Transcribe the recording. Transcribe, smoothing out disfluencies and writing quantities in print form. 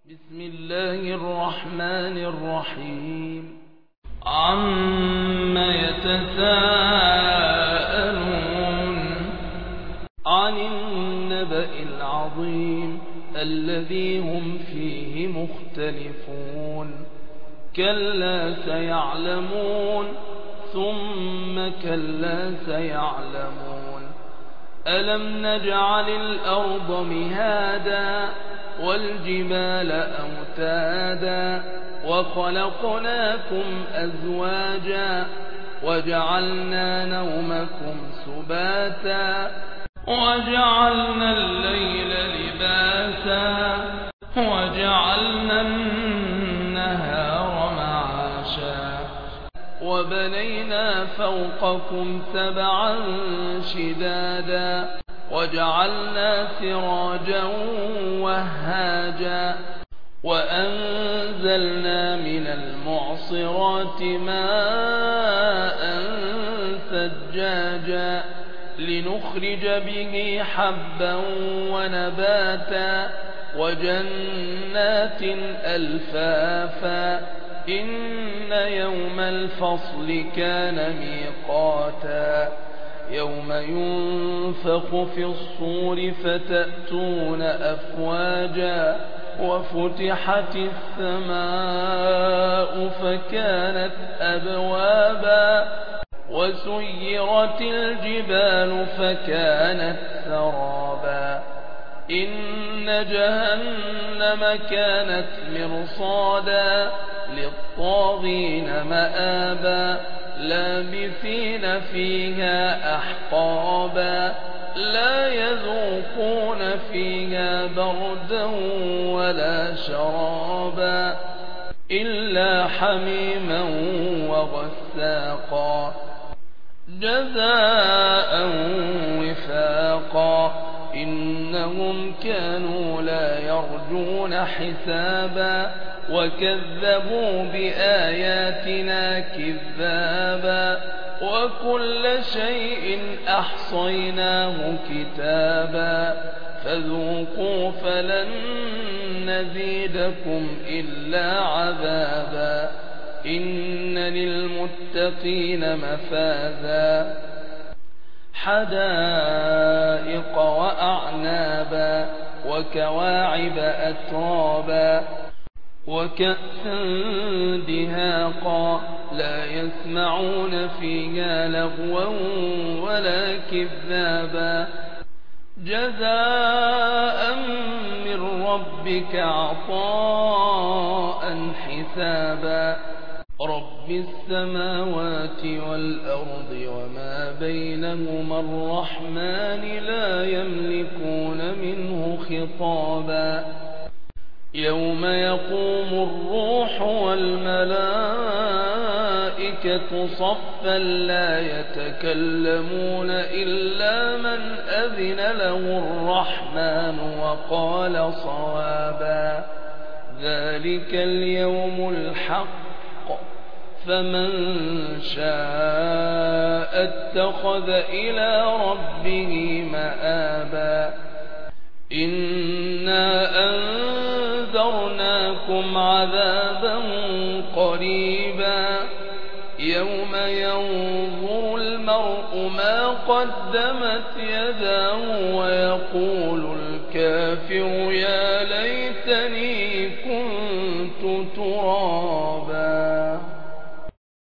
بسم الله الرحمن الرحيم. عم يتساءلون عن النبأ العظيم الذي هم فيه مختلفون. كلا سيعلمون ثم كلا سيعلمون. ألم نجعل الأرض مهادا والجبال أوتادا وخلقناكم أزواجا وجعلنا نومكم سباتا وجعلنا الليل لباسا وجعلنا النهار معاشا وبنينا فوقكم سبعا شدادا وجعلنا سراجا وهاجا وأنزلنا من المعصرات ماء ثجاجا لنخرج به حبا ونباتا وجنات ألفافا إن يوم الفصل كان ميقاتا يوم ينفخ في الصور فتأتون أفواجا وفتحت السماء فكانت أبوابا وسيرت الجبال فكانت سرابا إن جهنم كانت مرصادا للطاغين مآبا لابثين فيها أحقابا لا يذوقون فيها بردا ولا شرابا إلا حميما وغساقا جزاء وفاقا إنهم كانوا لا يرجون حسابا وكذبوا بآياتنا كذابا وكل شيء أحصيناه كتابا فذوقوا فلن نزيدكم إلا عذابا إن للمتقين مفازا حدائق وأعنابا وكواعب أترابا وكأسا دهاقا لا يسمعون فيها لغوا ولا كذابا جزاء من ربك عطاء حسابا رب السماوات والأرض وما بينهما الرحمن لا يملكون منه خطابا يوم يقوم الروح والملائكة صفا لا يتكلمون إلا من أذن له الرحمن وقال صوابا ذلك اليوم الحق فمن شاء اتخذ إلى ربه مآبا إنا أنذرناكم عذابا قريبا يوم ينظر المرء ما قدمت يداه ويقول الكافر يا ليتني كنت ترابا.